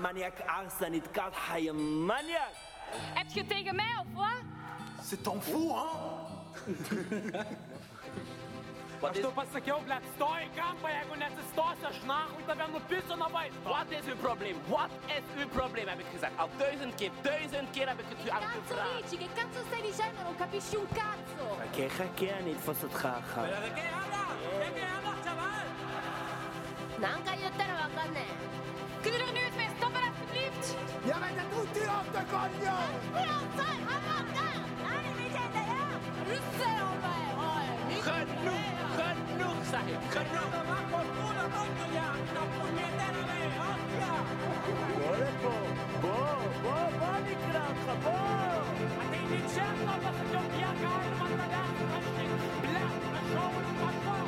Maniac Arsène gaat je maniac. Heb je tegen mij of wat? C'est ton fou, hein? Mas tu passa aqui o Black Story, campa, é com essa história, schnach, und da werden wir bis und dabei. What is uw probleem? What is uw probleem, heb ik gezegd. Al 1000 keer heb ik het u Cazzo afgevraagd. Ricci, che cazzo stai dicendo? Non capisci un cazzo! חכה, אני אתפוס אותך אחר. 何回言ったらわかんねえ。Kunnen we er nu eens mee stoppen, alsjeblieft? Ja, men det tutti åtta coglioni! Bromsar, han vaknar! Nej, vi tänder ja! Russer om mig! Genoeg, zeg ik. Genoeg. בוא נקרא אותך, בוא! אני נשאר לו בסוף יקר, מטרה, משתיק, בלק, משור, משור.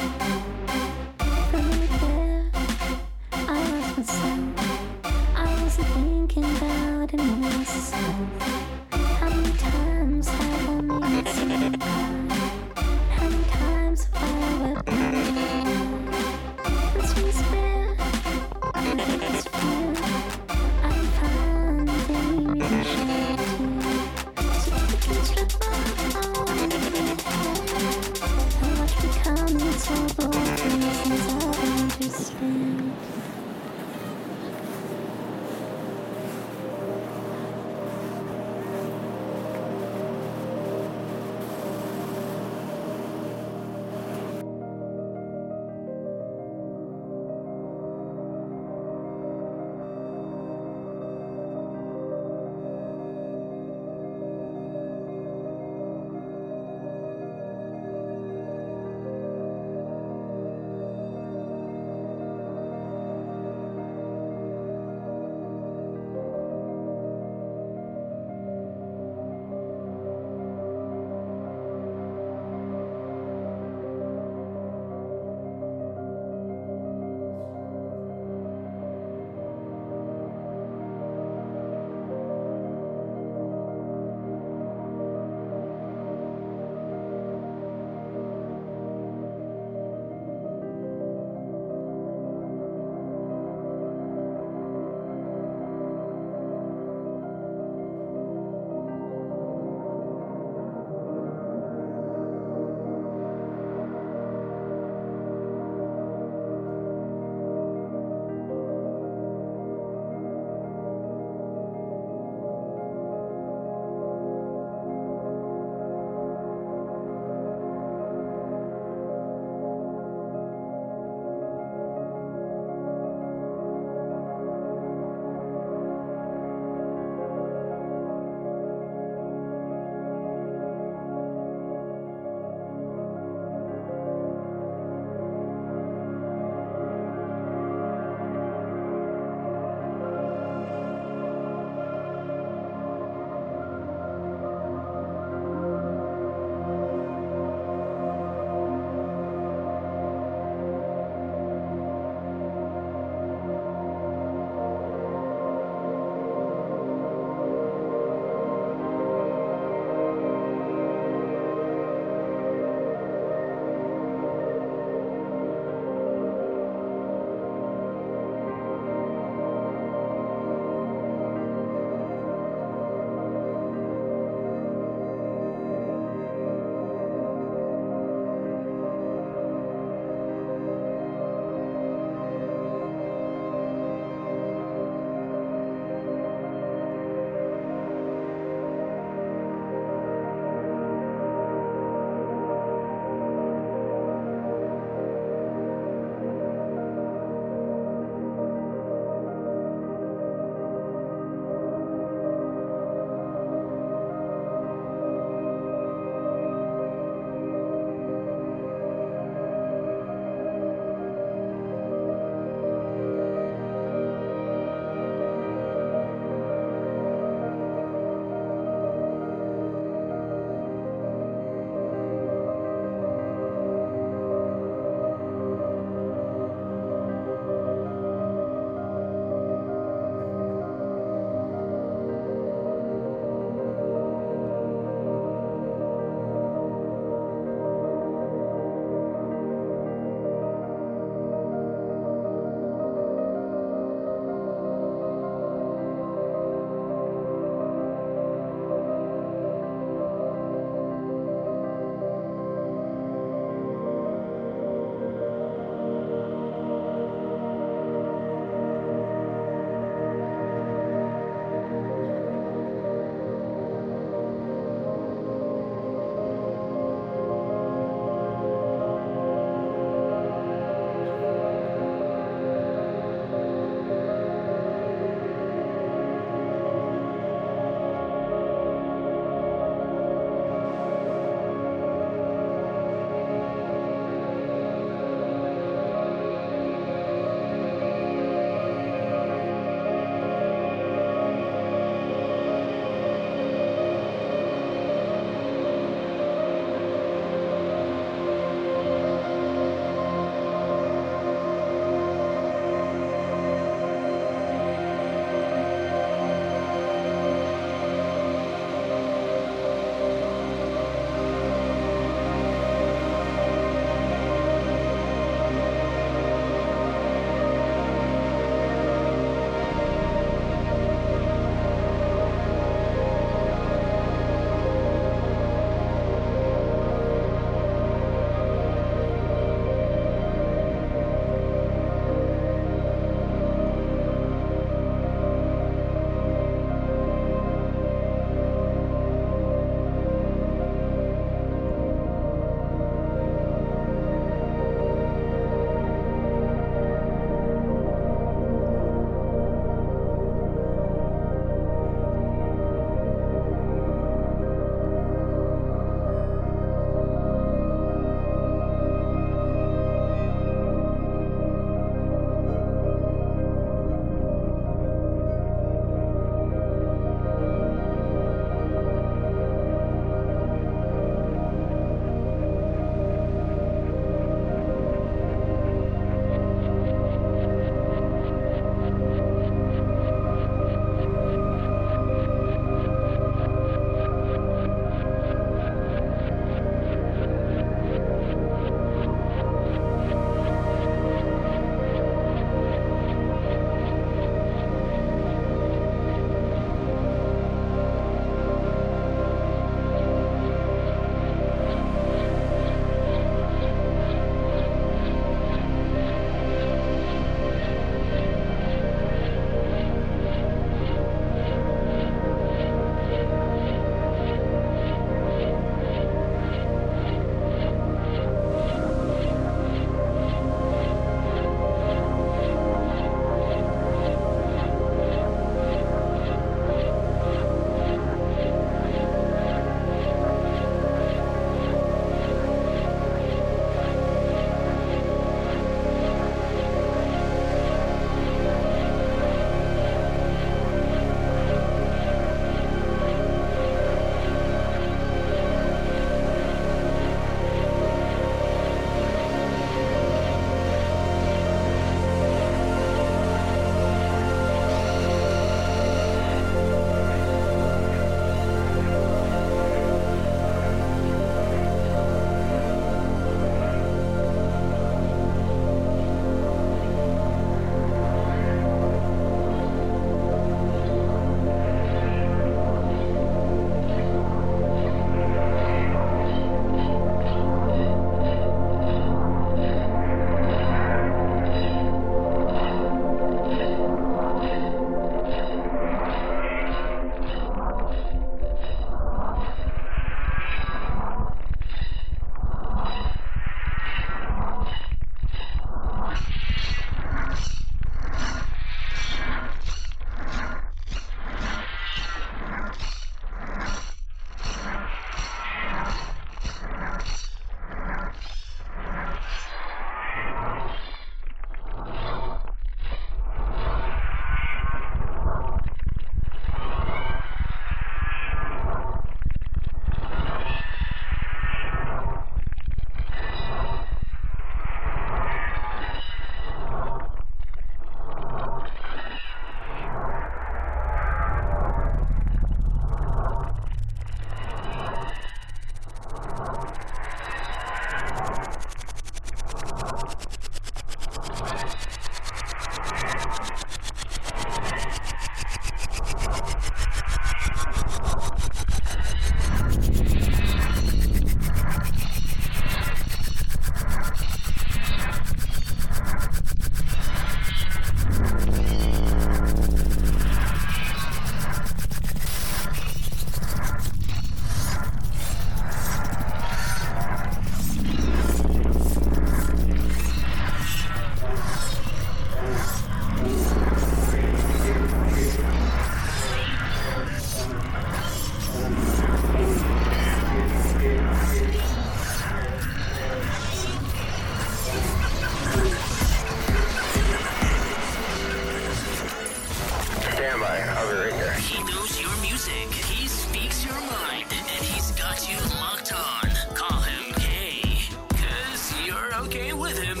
okay with him.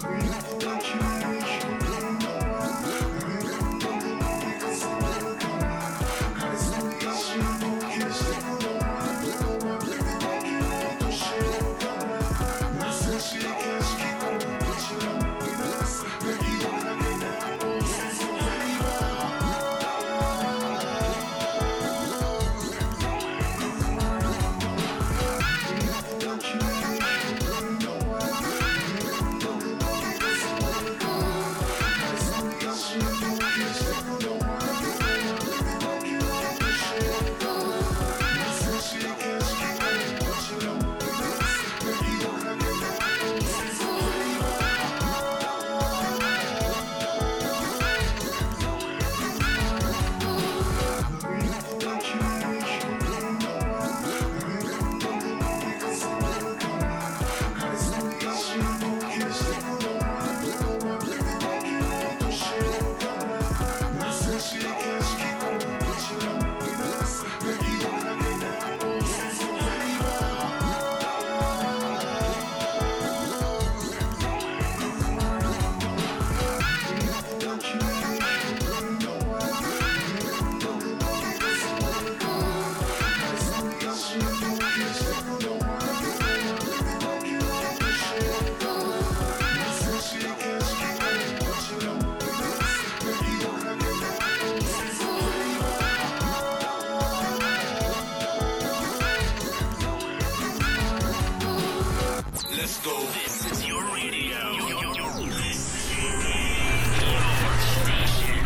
Let's go. This is your radio. This is your station.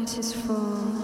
is full.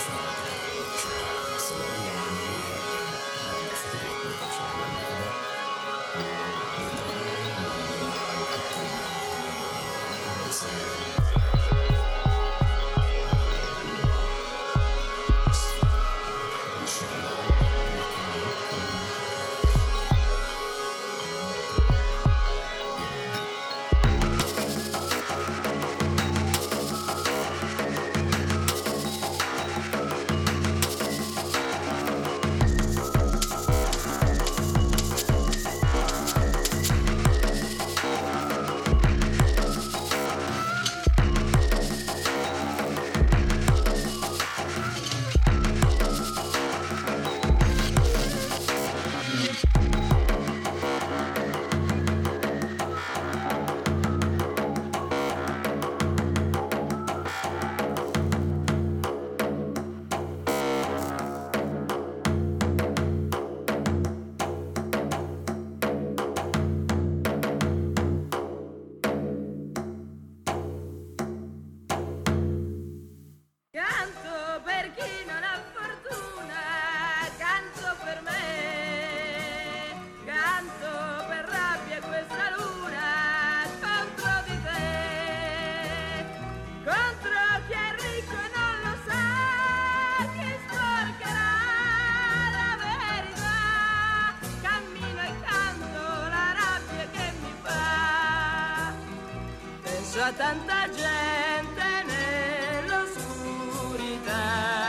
a tanta gente nell'oscurità,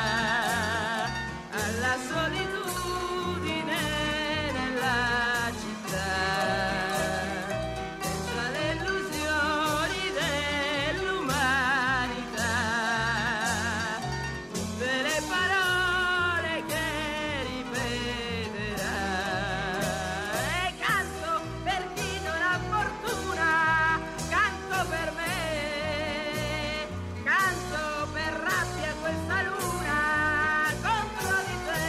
alla solitudine nella città, penso alle illusioni dell'umanità, tutte le parole che ripeterà, e canto per chi non ha fortuna, canto per me, canto per rabbia questa luna contro di te,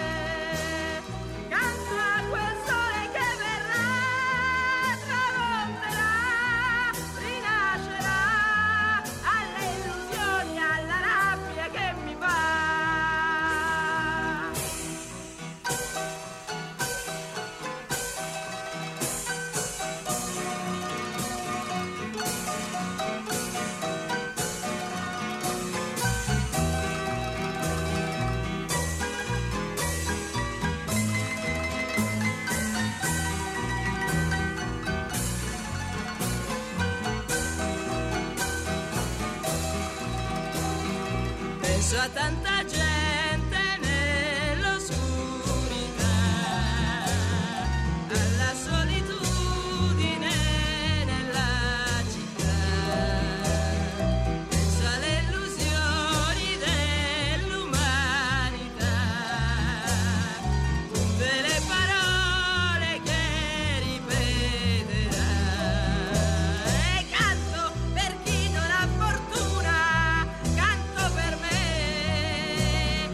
canto a quel sole che verrà, tramonterà, rinascerà, alle illusioni, alla rabbia che mi fa. Penso a tanta gente nell'oscurità, alla solitudine nella città, penso alle illusioni dell'umanità, tutte le parole che ripeterà, e canto per chi non ha fortuna, canto per me,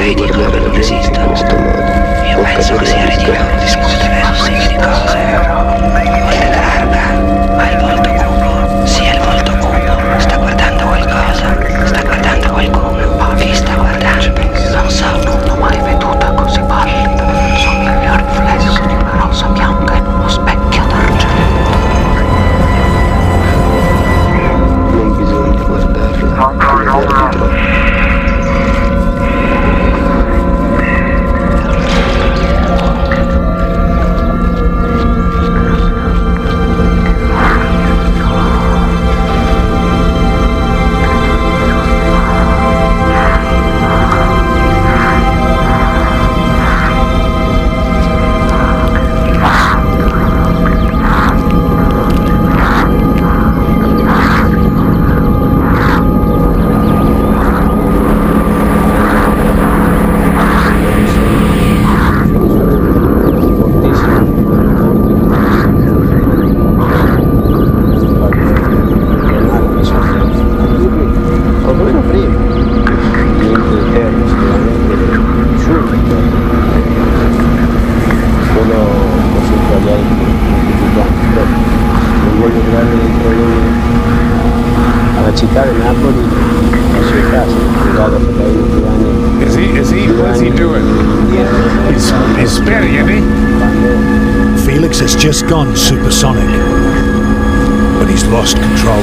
vorrei dirlo che non esista. Io penso che sia ridicolo discutere su simili cose. Volete larga, ha il volto cupo. Sì, è il volto cupo. Sta guardando qualcosa. Sta guardando qualcuno. Ma chi sta guardando? Non so, non ho mai veduta così pallida. Somiglia al riflesso di una rosa bianca in uno specchio d'argento. Non bisogna guardarla, troppo. Felix has just gone supersonic, but he's lost control.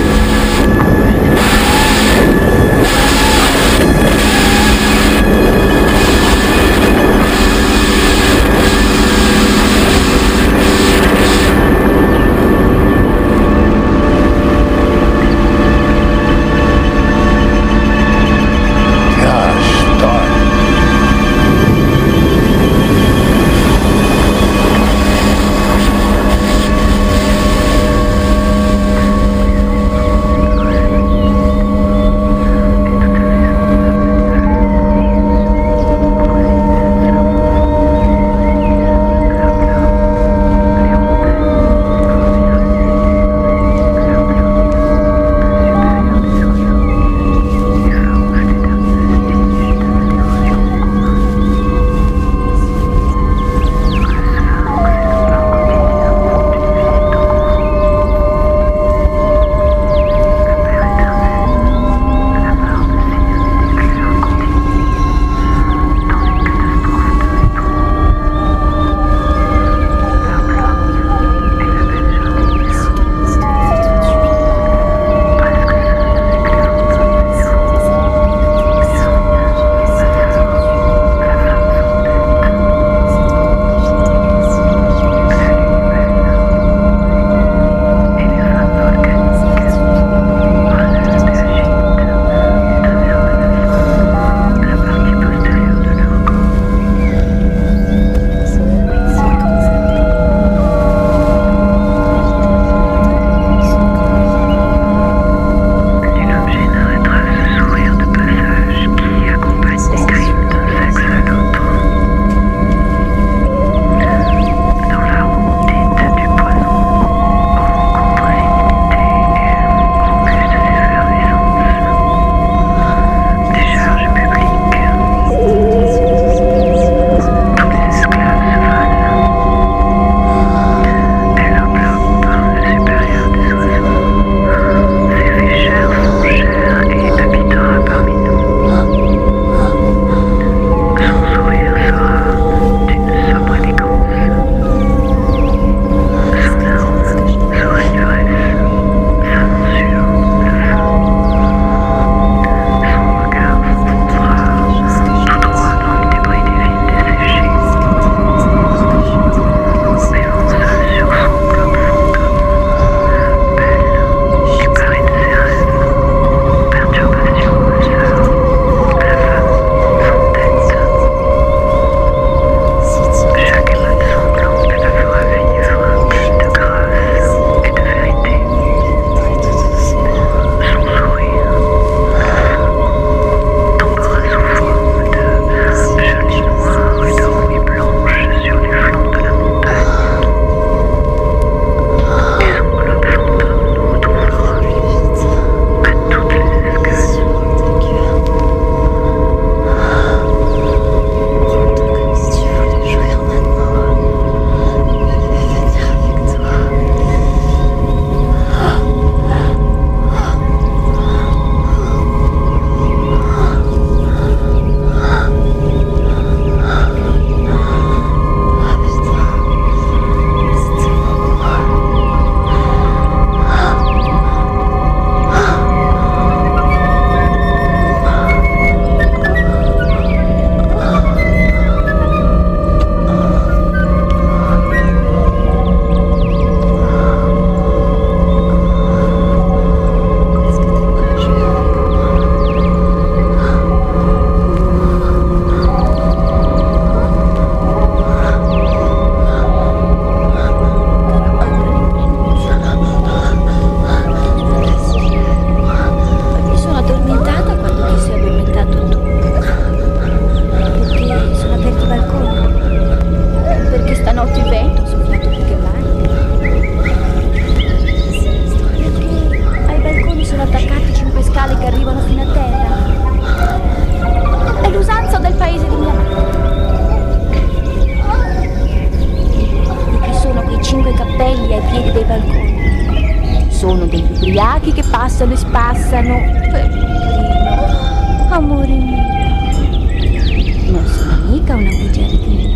spassano e spassano. Pepino, amore mio. Non sono mica una bugiardina.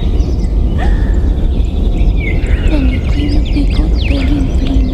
Prendi qui il mio piccolo pelino.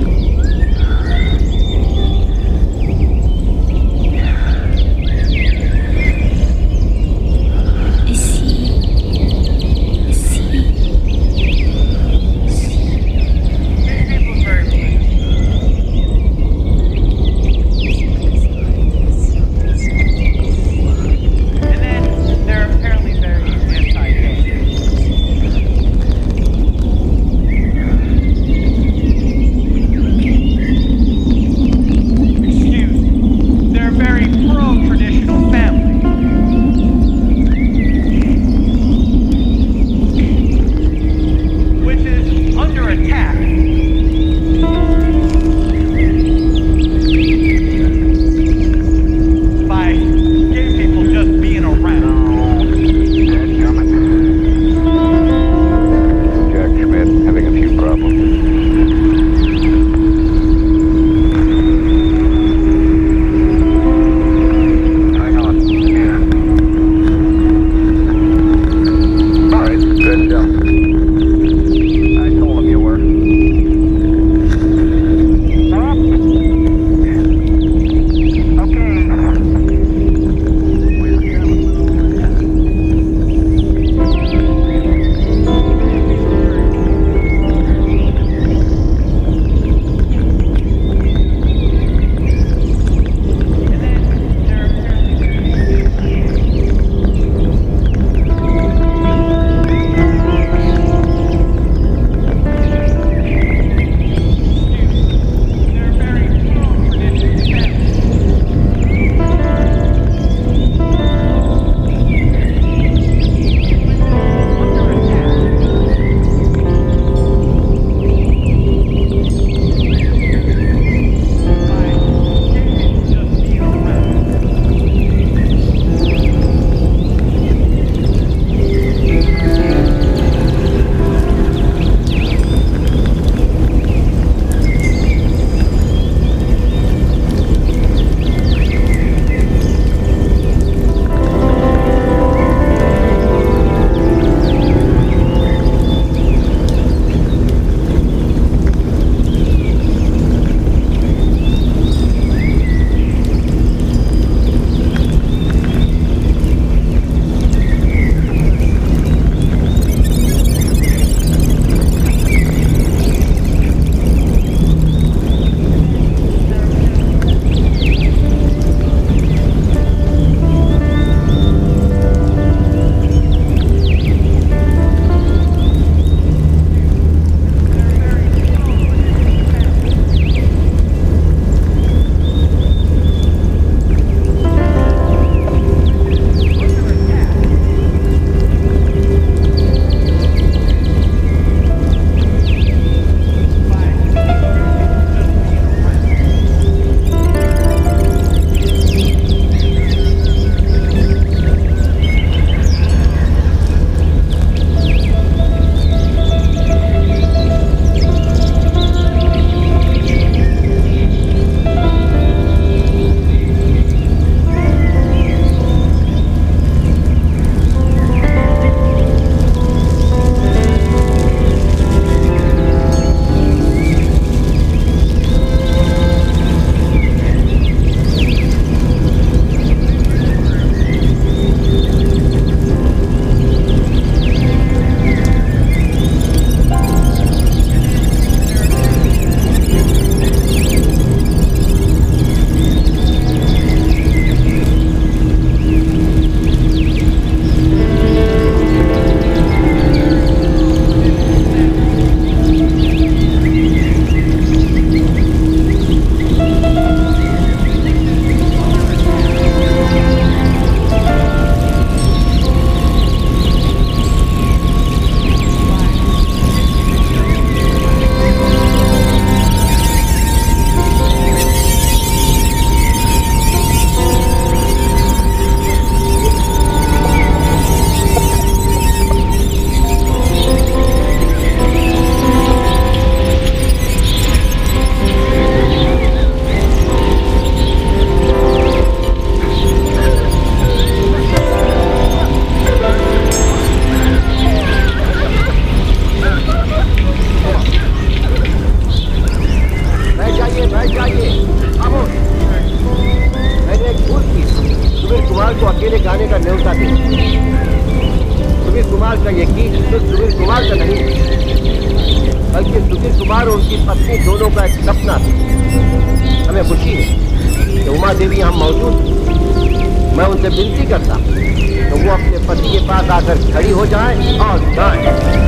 भगवान का यकीन सिर्फ सुनील कुमार का नहीं, बल्कि सुनील कुमार और उनकी पत्नी दोनों का एक सपना था। हमें खुशी है कि उमा देवी यहाँ मौजूद। मैं उनसे विनती करता तो वो अपने पति के पास आकर खड़ी हो जाएं और गाएं।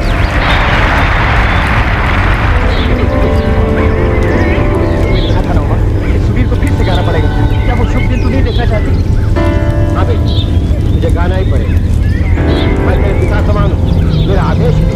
सुबीर को फिर से गाना पड़ेगा। क्या वो शुभ दिन तू नहीं देखना चाहती? हाँ भाई, मुझे गाना ही पड़ेगा। मैं तेरे पिता समान हूँ, मेरा आदेश है।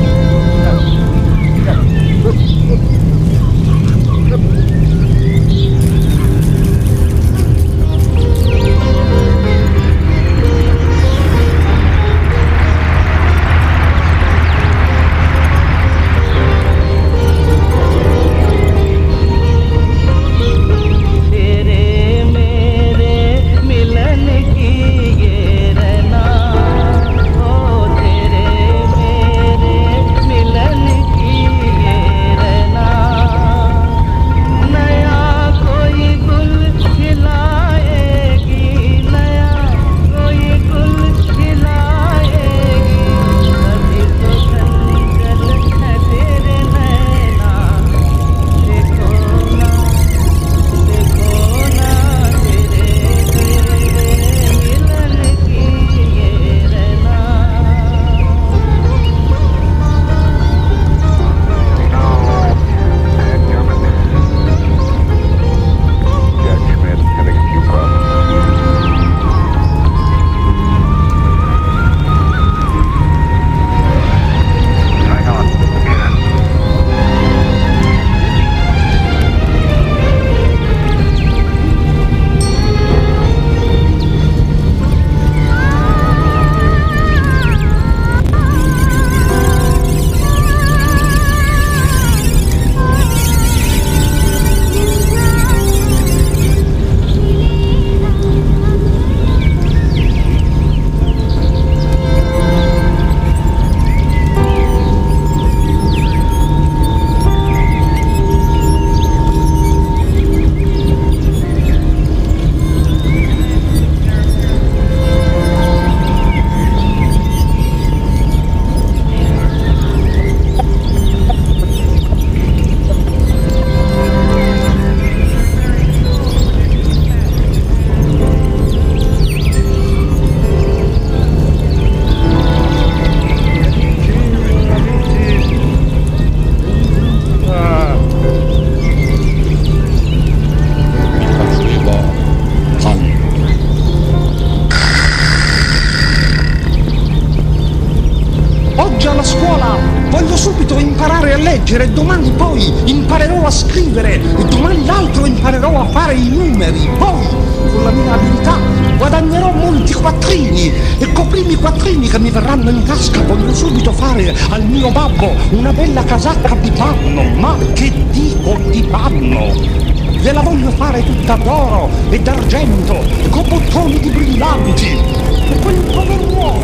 Domani poi imparerò a scrivere, domani l'altro imparerò a fare i numeri, poi con la mia abilità guadagnerò molti quattrini e coi primi quattrini che mi verranno in tasca voglio subito fare al mio babbo una bella casacca di panno, ma che dico di panno? Gliela voglio fare tutta d'oro e d'argento, con bottoni di brillanti, e quel pover'uomo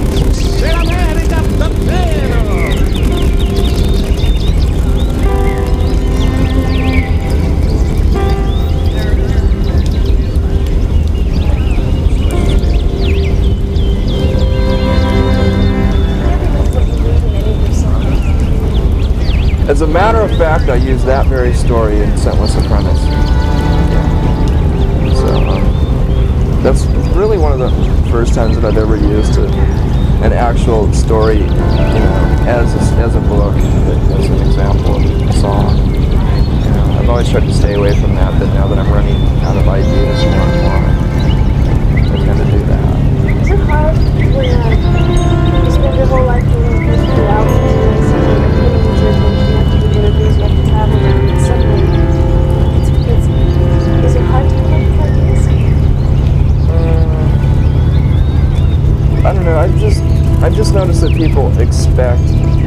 se la merita davvero! As a matter of fact, I used that very story in Scentless Apprentice. So that's really one of the first times that I've ever used an actual story, you know, as a book, as an example of a song. You know, I've always tried to stay away from that, but now that I'm running out of ideas more and more, I tend to do that. Is it hard when you spend your whole life doing history albums and suddenly interviews, you have to travel, and suddenly is it hard to come up with ideas? I don't know, I've just noticed that people expect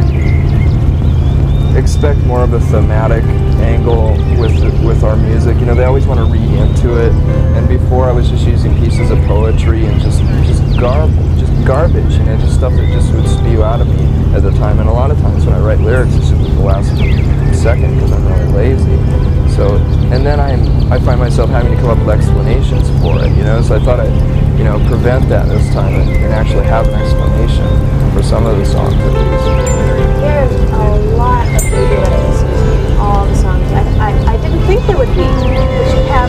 more of a thematic angle with our music. You know, they always want to read into it, and before I was just using pieces of poetry and just garbage, you know, just stuff that just would spew out of me at the time. And a lot of times when I write lyrics, it's just the last second because I'm really lazy. So, and then I find myself having to come up with explanations for it, you know. So I thought I'd, you know, prevent that this time and actually have an explanation for some of the songs at least. There's a lot of baby references in all the songs. I didn't think there would be, but you have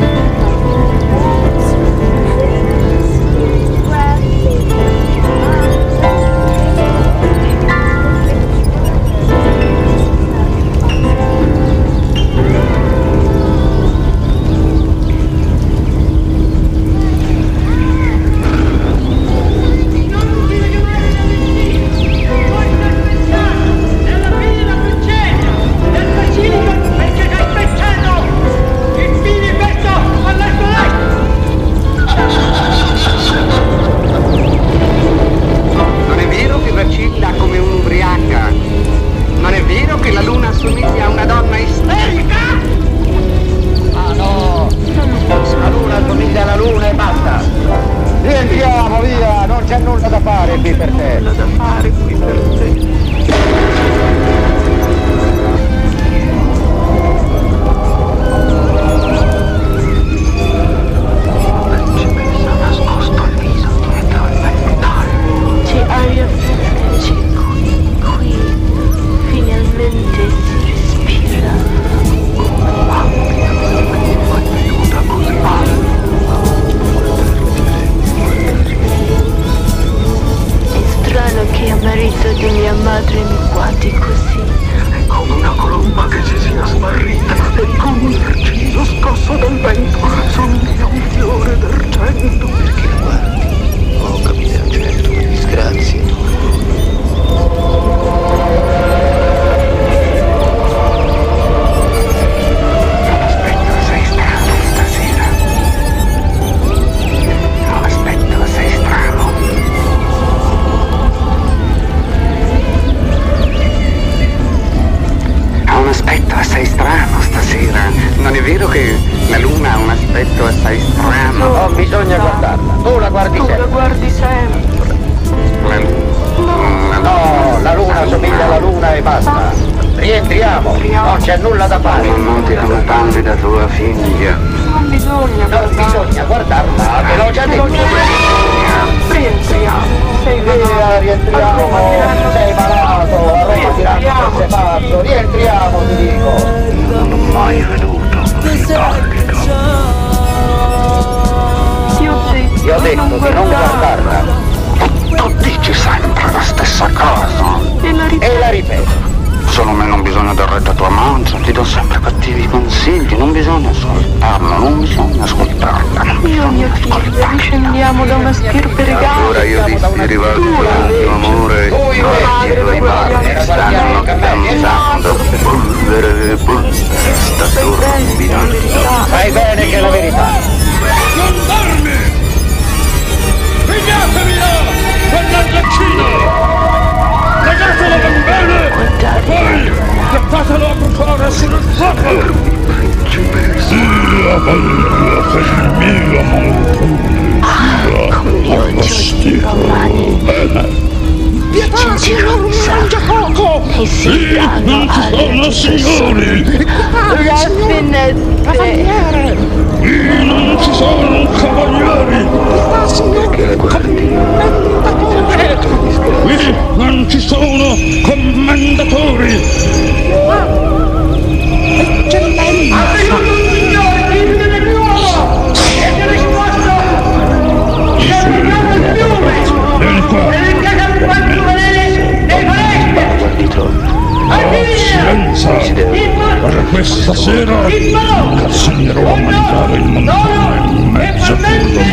questa sera consegnerò a mangiare il montone in mezzo a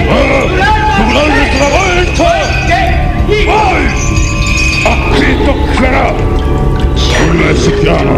un'altra volta poi a chi toccherà come si chiama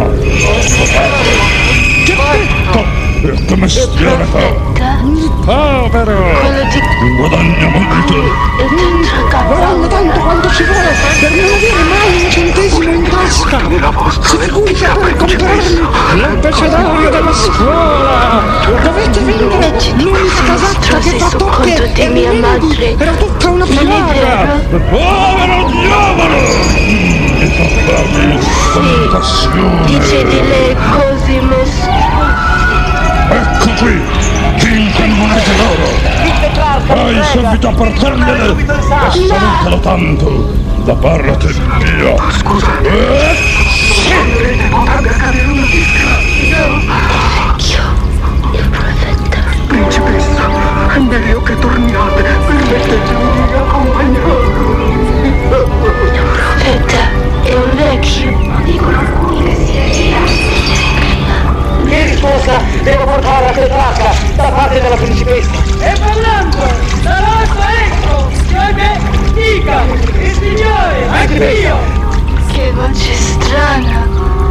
che mestiere fa il povero guadagna molto guadagna tanto quanto si vuole per non avere mai un centesimo in tasca si figuri che per comprarmi l'abecedario della scuola dovete vendere l'unica casacca che fa tocche e rivendi era tutta una piaga povero diavolo mi fa farmi fantastione dice di lei così messo. Ecco qui, 5 monete d'oro. Il teclato Hai subito a portargliele e salutalo tanto da parte mia. Scusa, potrebbe accadere una disgrazia. Vecchio, il profeta. Principessa, è meglio che torniate, permettetemi di accompagnarlo. Il profeta è un vecchio. Dicono alcuni che sia Vieni sposa, devo portare la tetracca da parte della principessa. E parlando, dall'alto ecco, cioè dica, il Signore, anch'io. Che voce strana.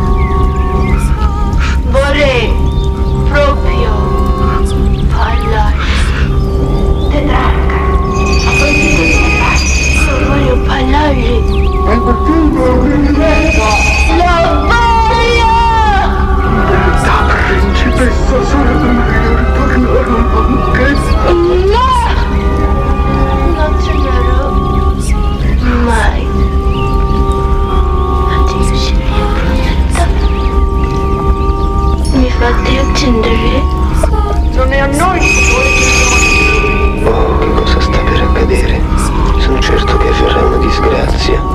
Vorrei proprio parlare. Tetrarca, voglio parlargli. È La voglio! Da principessa sarebbe meglio ritornare anche. No! Non tornerò mai. Addio, signor profeta. Mi fate accendere? Non è a noi che Oh, che cosa sta per accadere? Sono certo che avverrà una disgrazia.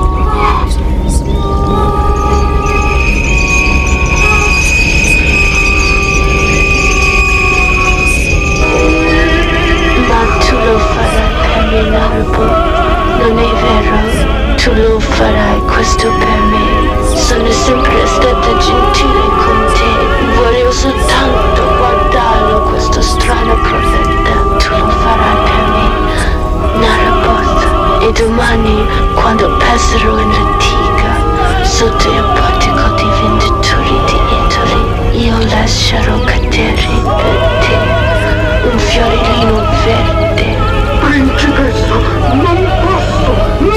Ma tu lo farai camminare un po', non è vero? Tu lo farai questo per me. Sono sempre stata gentile con te. Voglio soltanto guardarlo, questo strano profeta. Tu lo farai per me, Narabot. E domani, quando passerò in antica, sotto il portico dei venditori di idoli, io lascerò cadere per te un fiorellino verde. Principessa, non posso!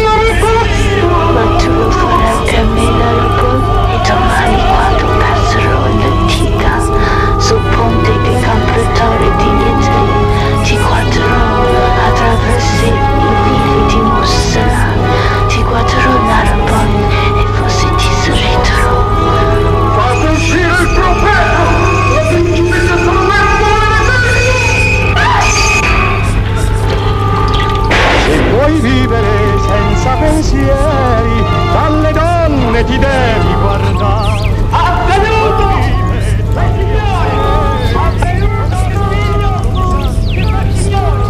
Ma tu lo farai per me, Narabot. E domani, quando passerò in antica, sul ponte dei complettori di Italy, ti guarderò attraverso i vivi di Mossala. Ti guarderò, Narabot, e forse ti sorriderò. Fate uscire il profeta! La principessa Se vuoi vivere senza pensieri, dalle donne ti devi guardare. Avvenuto! Signore! Avvenuto il figlio! Il Signore!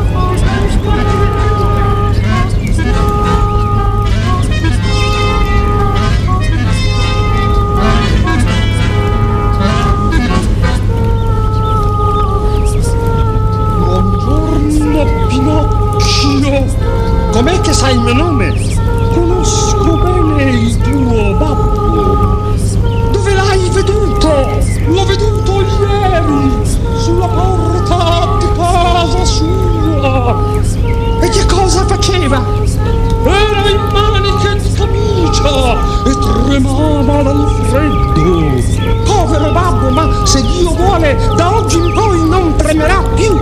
Buongiorno Pinocchio, com'è che sai il mio nome? Conosco bene il tuo babbo. Dove l'hai veduto? L'ho veduto ieri sulla porta di casa sua. E che cosa faceva? Era in maniche di camicia e tremava dal freddo. Povero babbo, ma se Dio vuole, da oggi in poi non tremerà più.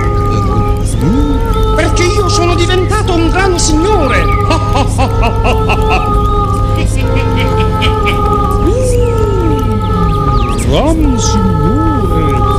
Perché io sono diventato un gran signore. Gran signore.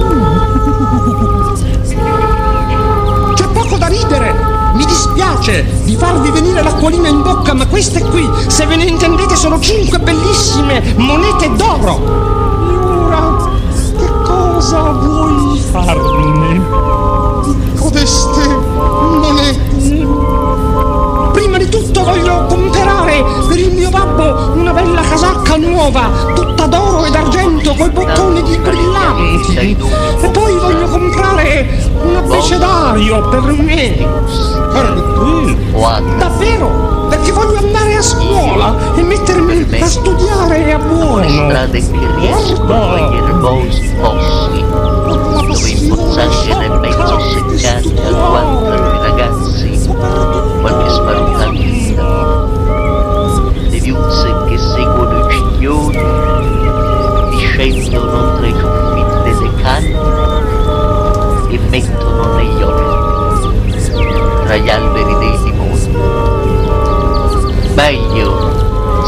C'è poco da ridere. Mi dispiace di farvi venire l'acquolina in bocca, ma queste qui, se ve ne intendete, sono 5 bellissime monete d'oro. E ora, che cosa vuoi farne? Codeste monete. Prima di tutto voglio comprare per il mio babbo una bella casacca nuova, tutta d'oro e d'argento, coi bottoni di brillanti. E poi voglio comprare un abbecedario per me. Per te? Davvero? Perché voglio andare a scuola e mettermi a studiare a buono. Strade che riescono agli erbosi fossi, dove impozzarsi nel mezzo seccante agguantano i ragazzi qualche smarutata. Le viuzze che seguono i ciglioni discendono tra i ciuffi delle canne e mettono negli orti tra gli alberi dei limoni. Meglio se le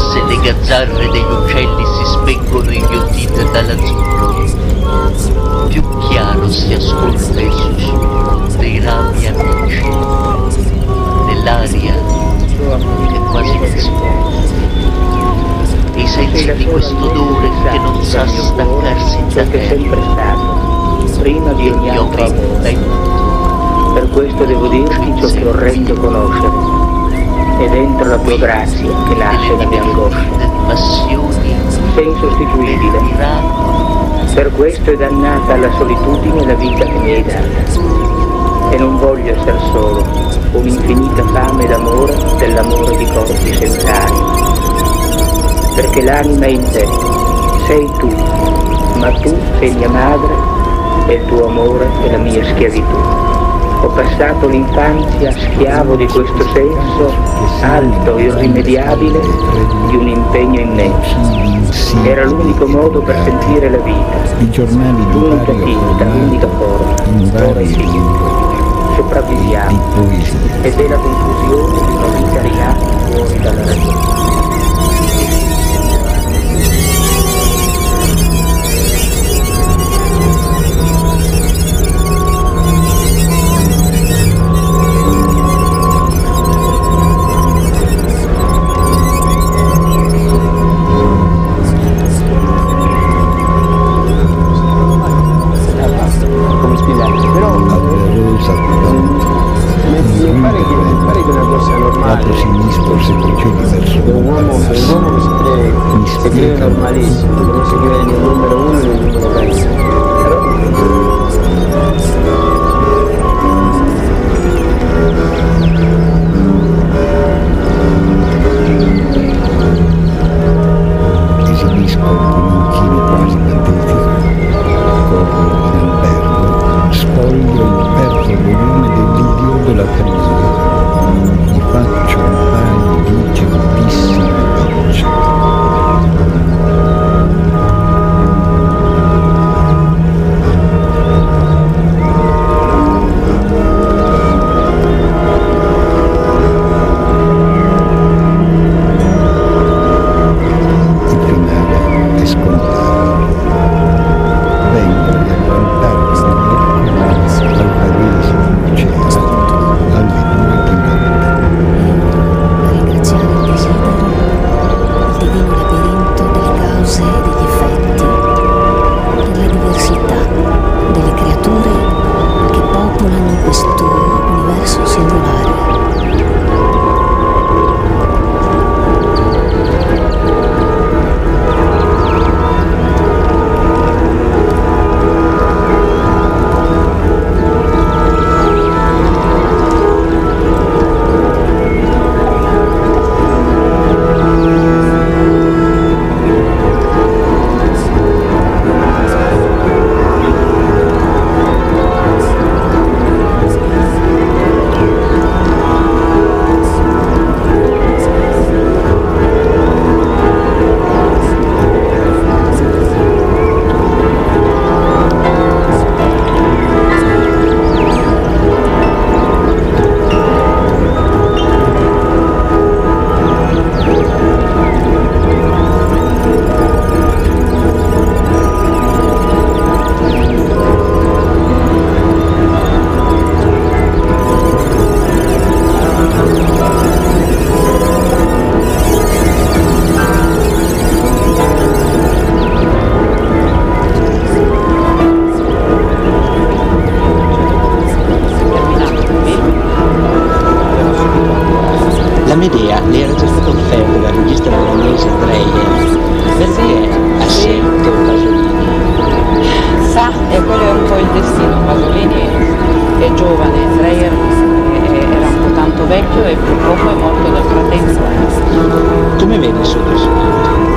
le azzarre degli uccelli si spengono inghiottite dall'azzurro, più chiaro si ascolta il sussurro dei rami amici, nell'aria che quasi non si muove, e i sensi di quest'odore che non sa staccarsi da terra, prima di ogni altro amore. Per questo devo dirti ciò che vorrei conoscere. È dentro la tua grazia che nasce la mia angoscia. Sei insostituibile. Per questo è dannata la solitudine la vita che mi hai data. E non voglio essere solo, un'infinita fame d'amore dell'amore di corpi senza anima. Perché l'anima è in te, sei tu, ma tu sei mia madre e il tuo amore è la mia schiavitù. Ho passato l'infanzia schiavo di questo senso alto, irrimediabile, di un impegno immenso. Era l'unico modo per sentire la vita, l'unica tinta, l'unica forma. Ora è finito. Sopravviviamo ed è la conclusione di una vita rinata fuori dalla ragione. Normalissimo, devo seguire il numero 1 e il numero 20. Esibisco con un chino quasi patetico, corro in albergo, spoglio il perso volume del video della famiglia, mi faccio un paio di certissime docce. Medea le era già stata offerta dal regista milanese Dreyer, perché ha scelto Pasolini. Sa, e quello è un po' il destino. Pasolini è giovane, Dreyer era un po' tanto vecchio e purtroppo è morto nel frattempo. Come vede il suo personaggio?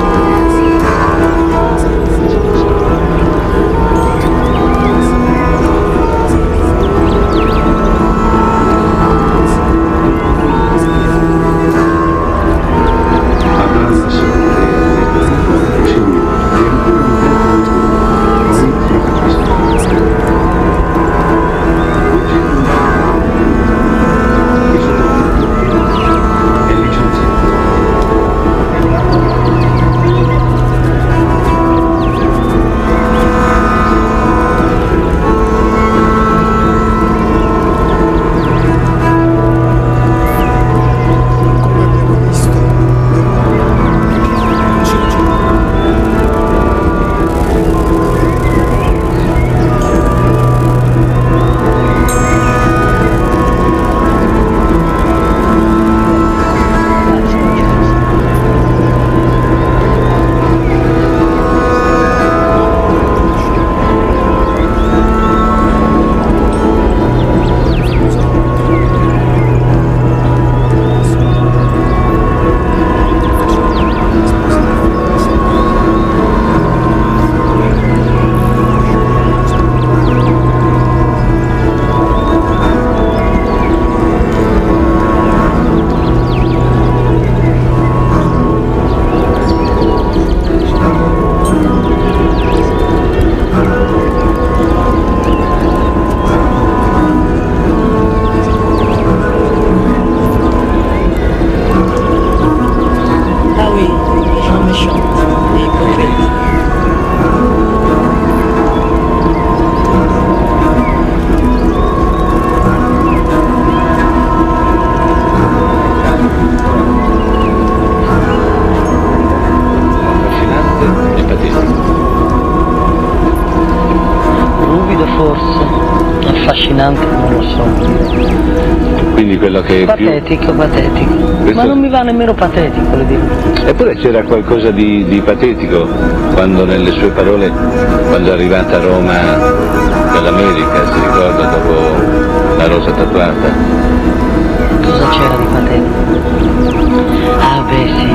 allucinante, non lo so. Quindi quello che è patetico, patetico. Questo... Ma non mi va nemmeno patetico, le dico. Eppure c'era qualcosa di patetico quando nelle sue parole, quando è arrivata a Roma dall'America, si ricorda, dopo la rosa tatuata. Cosa c'era di patetico? Ah beh sì.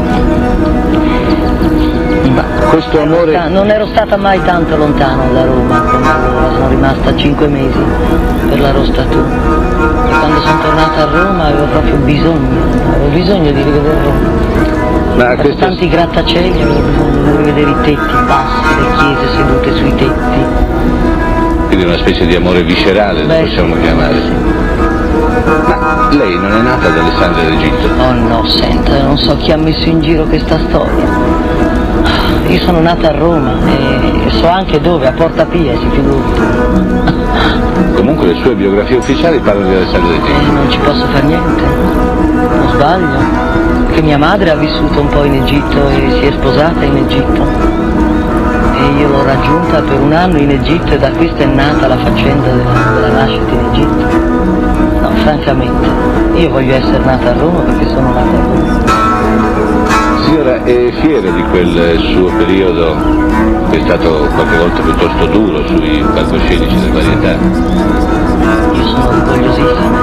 Ma questo amore... Non ero stata mai tanto lontano da Roma, sono rimasta 5 mesi per la Rostatù. E quando sono tornata a Roma avevo proprio bisogno di rivedere Roma. Ma questo... tanti grattacieli, avevo bisogno di rivedere i tetti bassi, le chiese sedute sui tetti. Quindi una specie di amore viscerale, lo possiamo chiamare. Ma lei non è nata ad Alessandria d'Egitto? Oh no, senta, non so chi ha messo in giro questa storia. Io sono nata a Roma e so anche dove, a Porta Pia, si figuri. Comunque le sue biografie ufficiali parlano di Alessandria d'Egitto. Non ci posso fare niente, non sbaglio. Che mia madre ha vissuto un po' in Egitto e si è sposata in Egitto. E io l'ho raggiunta per un anno in Egitto e da questo è nata la faccenda della nascita in Egitto. No, francamente, io voglio essere nata a Roma perché sono nata a Roma. Signora, è fiera di quel suo periodo che è stato qualche volta piuttosto duro sui palcoscenici del varietà? Io sono orgogliosissima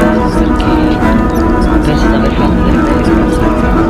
perché penso di aver fatto delle cose.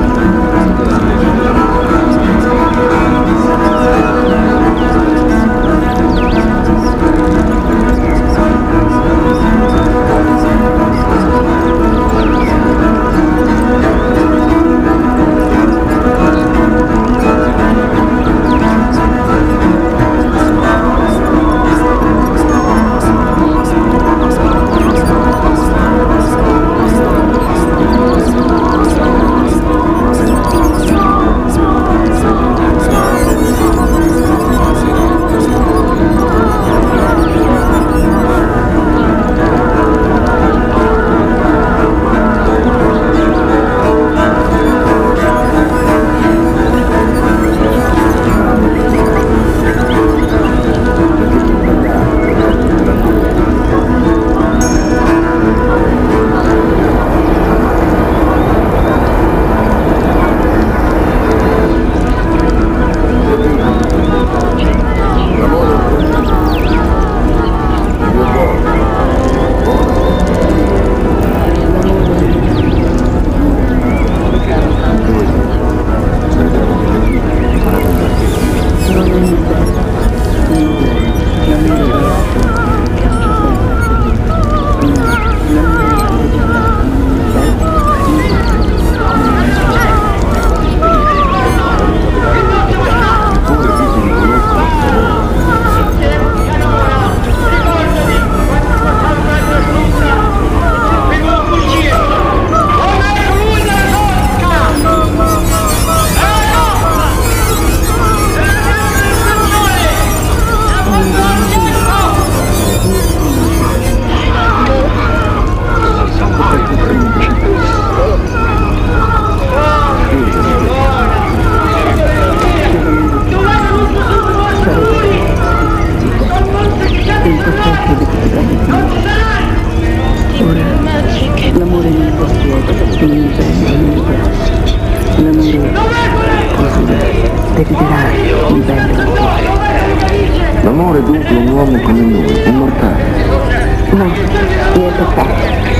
L'amore dunque un uomo come noi, un mortale. No, mi è peccato.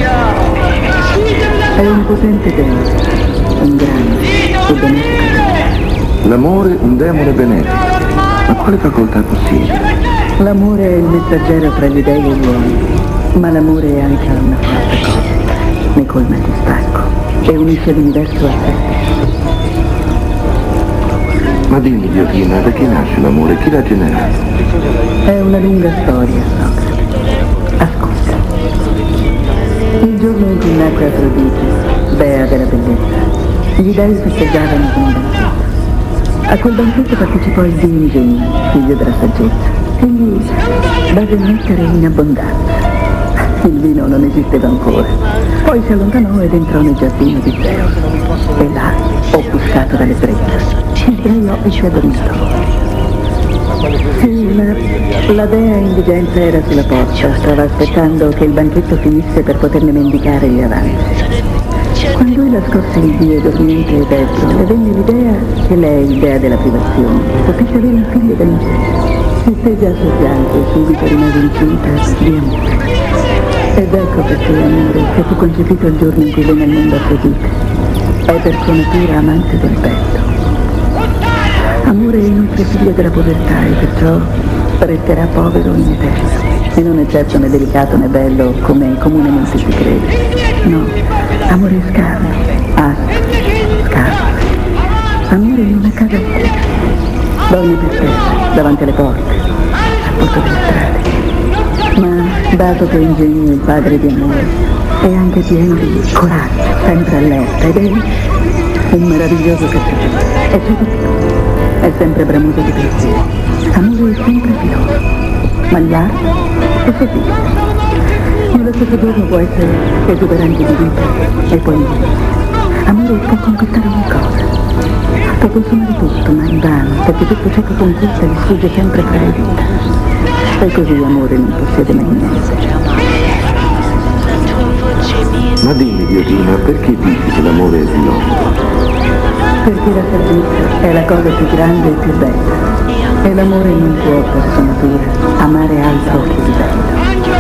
È un potente demone, un grande e benefico. L'amore un demone benefico. Ma quale facoltà possiede? L'amore è il messaggero tra gli dei e gli uomini, ma l'amore è anche una forte cosa. Ne colma il distacco e unisce l'universo a sé. Ma dimmi, Diotima, da chi nasce l'amore? Chi l'ha generato? È una lunga storia, Socrate. Ascolta. Il giorno in cui nacque Afrodite, dea della bellezza, gli dei festeggiavano con un banchetto. A quel banchetto partecipò il dio Ingegno, figlio della saggezza. Egli base il nettare in abbondanza. Il vino non esisteva ancora. Poi si allontanò ed entrò nel giardino di Zeus. E là, offuscato dall'ebbrezza, si sdraiò e si addormentò. Sì, ma la dea indigenza era sulla porta, stava aspettando che il banchetto finisse per poterne mendicare gli avanzi. Quando lui la scorse il Dio dormiente e dentro, le venne l'idea che lei, dea della privazione, potesse avere un figlio d'angelo. Si stese al suo fianco e subito rimase incinta di amore. Ed ecco perché l'amore, che fu concepito il giorno in cui venne al mondo Afrodite, è per sua natura amante del petto. Amore è inoltre figlio della povertà e perciò resterà povero in eterno. E non è certo né delicato né bello come comunemente si crede. No, amore è scarno, aspro, scarso. Amore in una casa oscura. Dorme per terra, davanti alle porte, al porto delle strade. Ma, dato che Ingegno è il padre di amore, è anche pieno di coraggio, sempre allerta, ed è un meraviglioso cattivo. È sedutto, è sempre bramoso di pensiero. Amore è sempre filoso, ma l'arte è sofista. Nello stesso giorno può essere esuberante di vita e poi niente. Amore può conquistare ogni cosa. Può consumare tutto, ma in vano, perché tutto ciò che conquista gli sfugge sempre fra le dita. E così l'amore non possiede mai niente. Ma dimmi, Diosina, perché dici che l'amore è filoso? Perché la servizio è la cosa più grande e più bella. E l'amore non può, per sua natura, amare altro che di bello.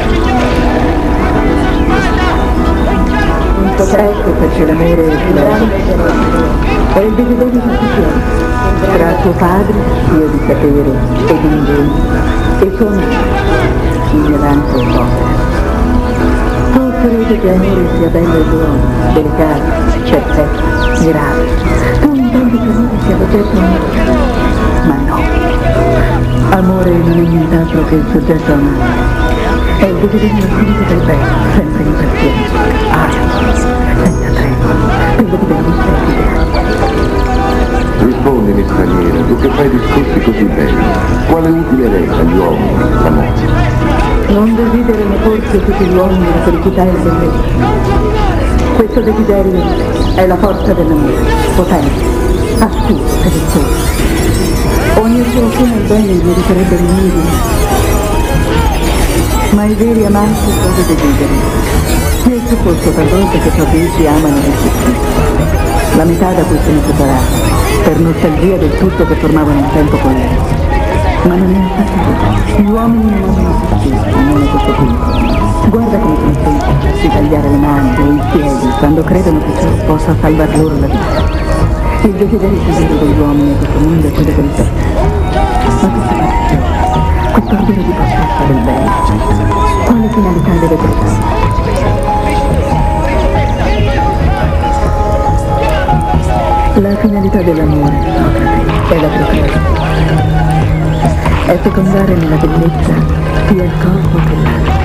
Ecco perché l'amore è filoso. È il desiderio di fusione tra suo padre, Dio di sapere e di ingegno, e suo amico, ignorante e povero. Tu credi che amore sia bello e buono, delicato, perfetto, grave. Tu intendi che amore sia oggetto amore, ma no. Amore non è nient'altro che il soggetto amato. È il desiderio infinito del bene, sempre impaziente, ardo, senza tregua, privo di benissimo. Rispondimi, straniera, tu che fai discorsi così belli, quale utile resta agli uomini l'amore? Non desiderano forse tutti gli uomini la felicità e la bellezza. Questo desiderio è la forza dell'amore, potente, astuto, sedutore. Ogni aspirazione al bene meriterebbe l'invidia. Ma i veri amanti cosa desiderano? Io ho supposto per volte che ciò che essi amano è giustizia. La metà da cui sono separati, per nostalgia del tutto che formavano un tempo con lei. Ma non è affatto così. Gli uomini non amano giustizia, non a questo punto. Guarda come sono semplici di tagliare le mani o i piedi quando credono che ciò possa salvar loro la vita. Il desiderio più vero degli uomini a questo mondo è quello del bene. Ma questa passione, quest'ordine di possesso del bene, quale finalità deve portare? La finalità dell'amore, Socrate, è la procreazione. È fecondare nella bellezza sia il corpo che l'anima.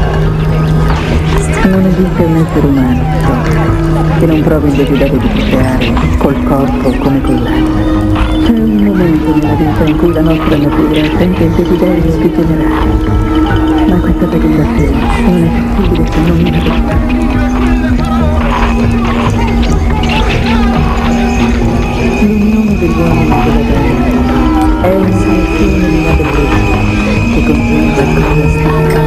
Non esiste un essere umano, Socrate, che non provi il desiderio di procreare col corpo come con l'anima. C'è un momento nella vita in cui la nostra natura sente il desiderio di generare, ma questa fecondazione non è possibile se non in libertà. L'unione degli uomini con la donna è un'intuizione nella bellezza che contiene qualcosa.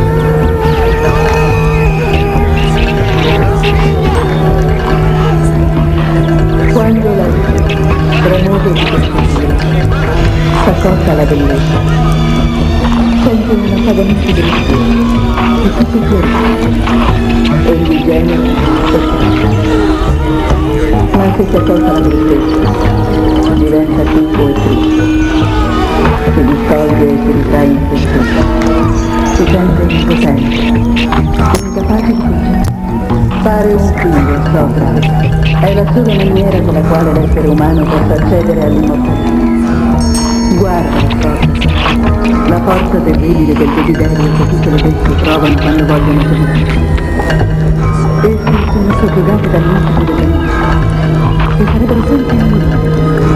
Quando la vita, bramosa di quest'uomo, s'accosta alla bellezza, sente un affagamento delizioso e tutto fiore, e il genere è ma se si accosta alla bellezza, diventa cupo e triste, si distoglie e si ritrae in se stesso, si sente impotente, incapace di fuggire. Fare un figlio, Socrate, è la sola maniera con la quale l'essere umano possa accedere all'immortalità. Guarda, Socrate, la forza terribile del desiderio che tutte le bestie provano quando vogliono sedurre. Essi sono soggiogati dall'incubo dell'amore e sarebbero sempre ammirati.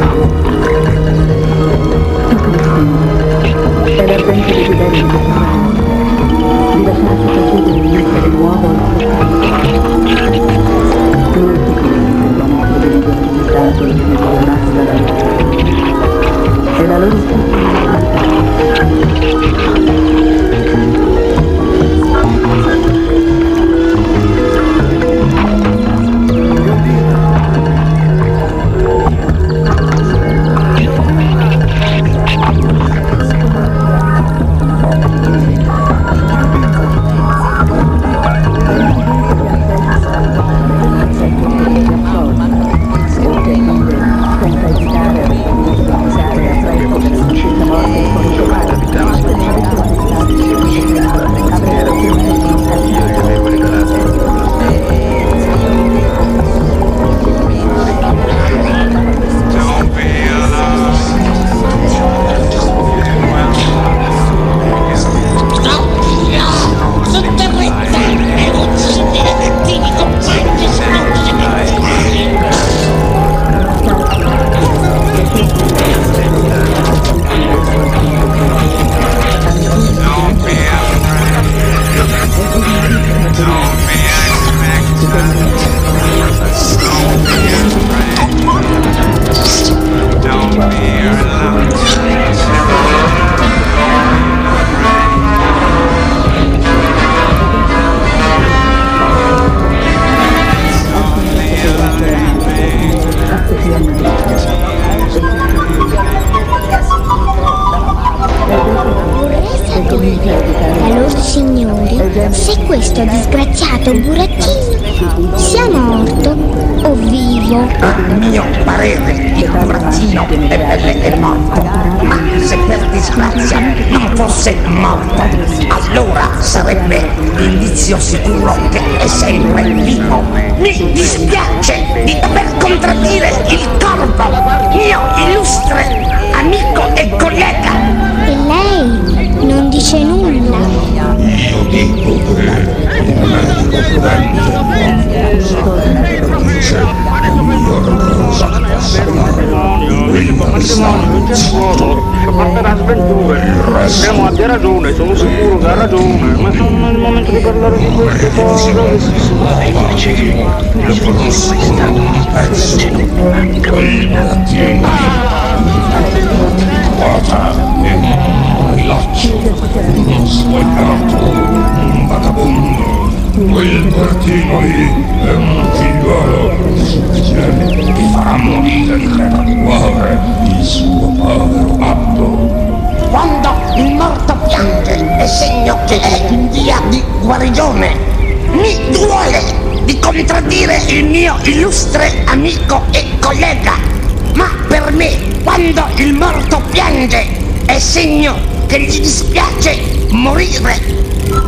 Ciò che li spinge è l'ardente desiderio di questo di lasciare sopravvivere l'essere nuovo al suo corpo. Molti clienti l'uomo prediligono ogni tanto il figlio nasce dalla vita. E la loro stessa questo disgraziato burattino sia morto o vivo. A mio parere il burattino è morto, ma se per disgrazia non fosse morto, allora sarebbe l'indizio sicuro che è sempre vivo. Mi dispiace di dover contraddire il corpo, mio illustre amico e collega. E lei non dice nulla. Io dico che un medico prudente dice la miglior cosa che possa fare. Quella distanza. Abbiamo abbia ragione, sono sicuro che ha ragione, ma non è il momento di parlare di queste cose. Dice che lo conosco un pezzo, quel burattino guarda e laccio, uno sbagliato, un vagabondo. Quel burattino lì è un figliuolo che farà morire di crepacuore il suo povero babbo. Quando il morto piange è segno che è in via di guarigione. Mi duole di contraddire il mio illustre amico e collega, ma per me quando il morto piange è segno che gli dispiace morire.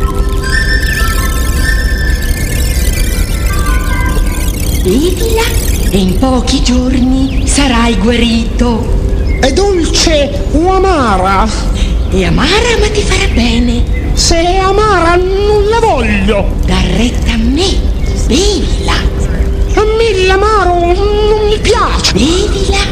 Vedila e in pochi giorni sarai guarito. È dolce o amara? È amara ma ti farà bene. Se è amara non la voglio. Dar retta a me, bevila. A me l'amaro non mi piace. Bevila.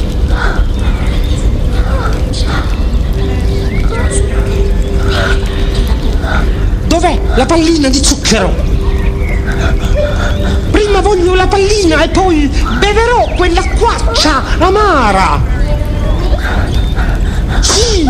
Dov'è la pallina di zucchero? Prima voglio la pallina e poi beverò quell'acquaccia amara. Sì!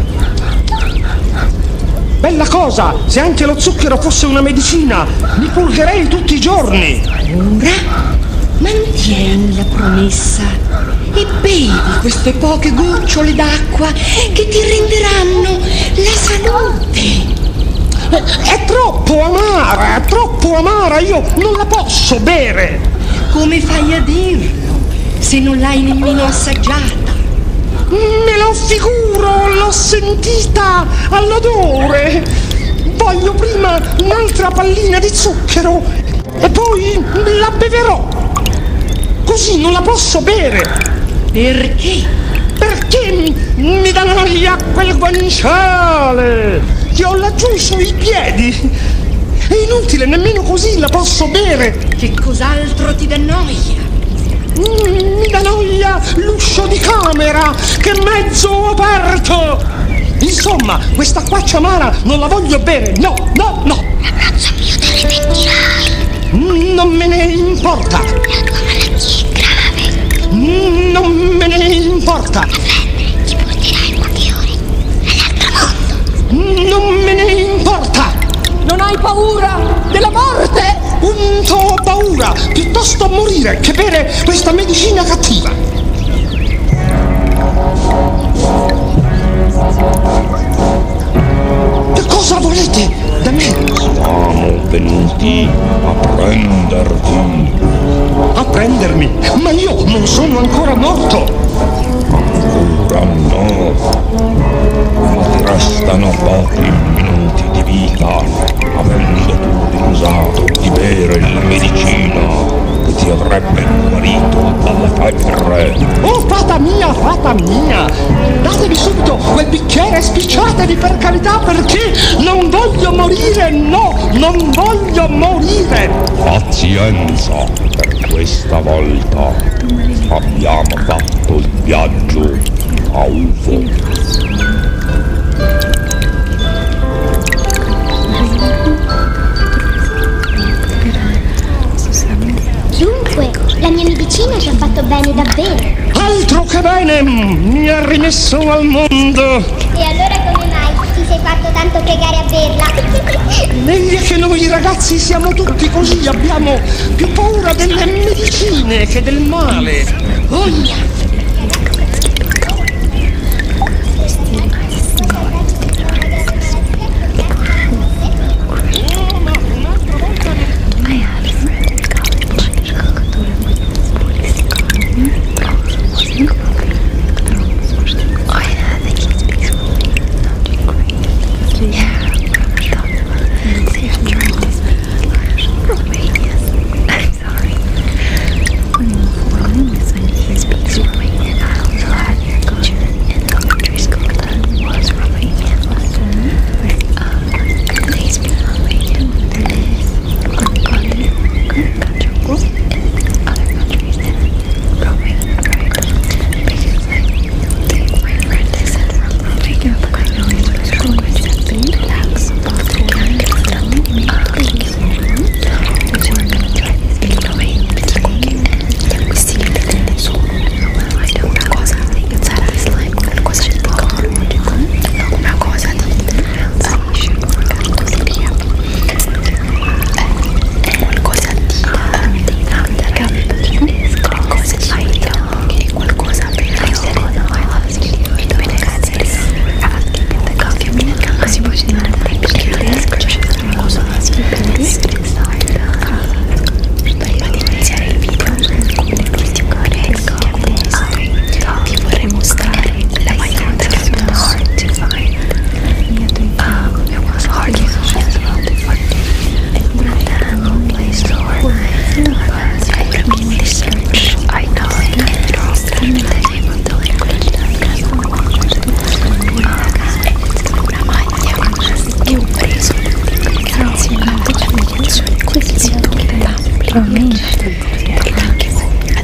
Bella cosa, se anche lo zucchero fosse una medicina, mi purgherei tutti i giorni. Ora mantieni la promessa e bevi queste poche gocciole d'acqua che ti renderanno la salute. È troppo amara, io non la posso bere. Come fai a dirlo se non l'hai nemmeno assaggiata? Me lo figuro, l'ho sentita all'odore. Voglio prima un'altra pallina di zucchero e poi la beverò. Così non la posso bere. Perché? Perché mi dà noia quel guanciale che ho laggiù sui piedi. È inutile, nemmeno così la posso bere. Che cos'altro ti dà noia? Mi dà noia l'uscio di camera che è mezzo aperto. Insomma, questa acquaccia amara non la voglio bere. No. L'abbraccio mio te le vecchiai. Non me ne importa. La tua malattia è grave. Non me ne importa. La febbre ti porterà in poche ore all'altro mondo. Non me ne importa. Non hai paura della morte? Ho paura, piuttosto morire che bere questa medicina cattiva. Che cosa volete da me? Siamo venuti a prenderti. A prendermi? Ma io non sono ancora morto. Ancora no. Ma ti restano pochi minuti di vita, avendo tu rinunciato di bere la medicina che ti avrebbe guarito dalla febbre. Oh, fata mia! Datevi subito quel bicchiere e spicciatevi per carità, perché non voglio morire, no, non voglio morire! Pazienza, per questa volta abbiamo fatto il viaggio a UFO. Dunque, la mia medicina ci ha fatto bene davvero. Altro che bene, mi ha rimesso al mondo. E allora come mai ti sei fatto tanto pregare a berla? È che noi ragazzi siamo tutti così, abbiamo più paura delle medicine che del male. Voglia!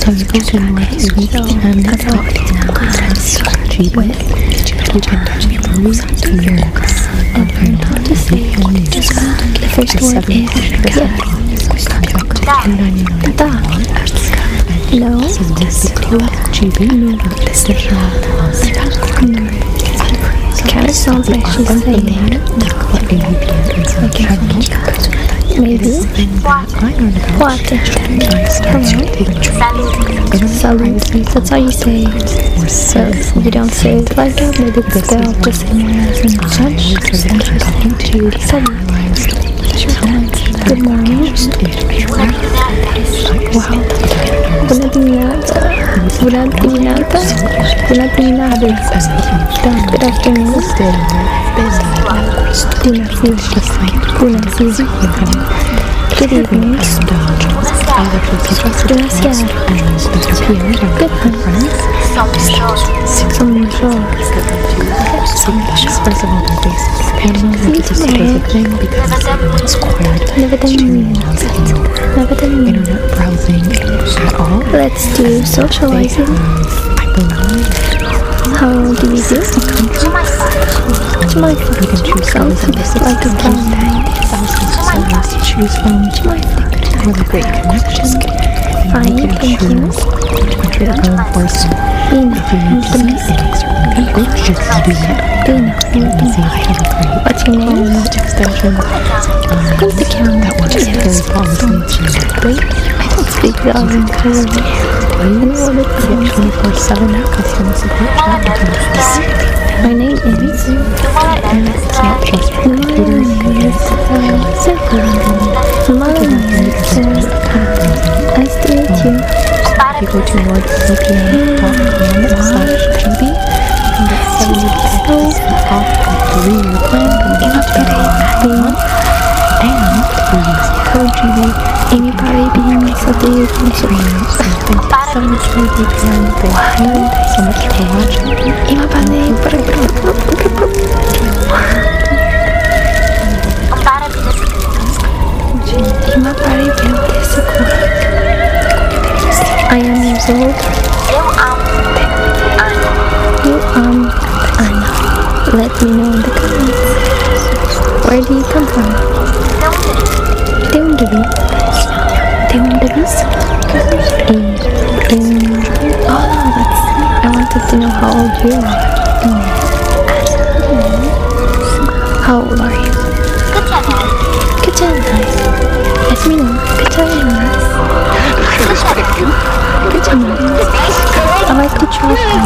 The first word is no. It kind of sounds like she's saying maybe. What? Hello. Salut. That's how you say it. So you don't say it like that. Maybe it's spelled the same way as in French. Salut. Good morning. Wow. Bună dimineața. Bună dimineața. Bună dimineața. Good afternoon. Bună zi. Good evening. Bună seara. Good night. Somnjor. First of all, never internet browsing at all. Let's do socializing. How do we do? To my phone. You can choose sounds like a phone. Thousands to choose from. To my phone. Really great connection. Fine, thank you. If you need to see it, just do that. What's your name? Put the camera. That works very promising. I don't speak Belgian clearly. I know what it's 24/7 customer support chat. My name is. It's not just for computers. Nice to meet you. If you go to nordvpn.com/pb, you can get 70 packages off a 3-year plan coming up to month. And we use code GB. Amy Party being so big and so much VPN. Thank you so much for watching. Amy Party. Amy Party being I am years old. Anna. Let me know in the comments. Where do you come from? Deunderi. Oh, that's. I wanted to know how old you are. How old are you? Nice. Yes, we know. Nice. I like the chocolate.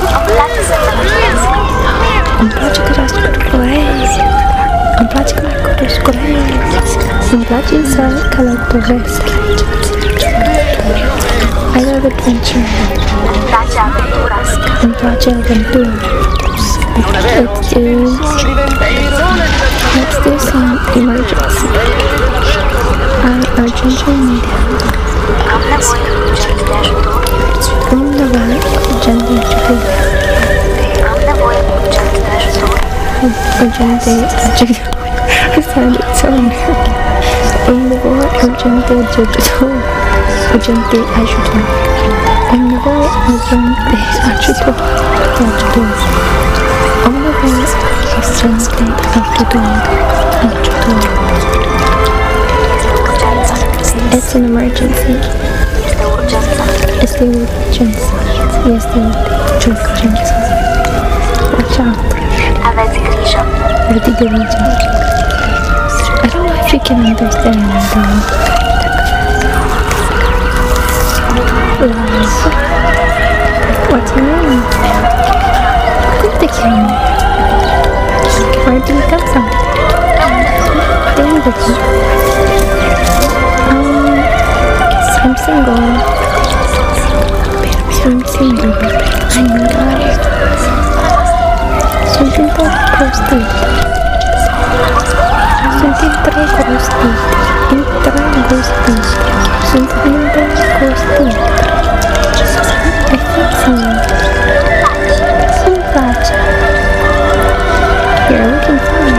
Un place călătoresc. Îmi place să călătoresc. I love adventure. Îmi place aventura. Let's do some emergency. I'm urgently needed. Am nevoie urgent de ajutor. I sounded so American. Am nevoie urgent de ajutor. Urgent de ajutor. Am nevoie urgent de ajutor. Am nevoie urgent de ajutor. It's an emergency. It's the urgency. Yes, the urgency. Watch out. Aveți grijă. I don't know if you can understand. What's your name? Cum te cheamă? Where do you come from? De unde vii? I'm single. I'm not. Sunt îndrăgostit. Sunt îndrăgostit. I think so. Îmi place. You're looking fine.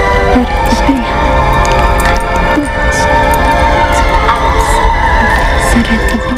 Arăți bine. Sarete voi.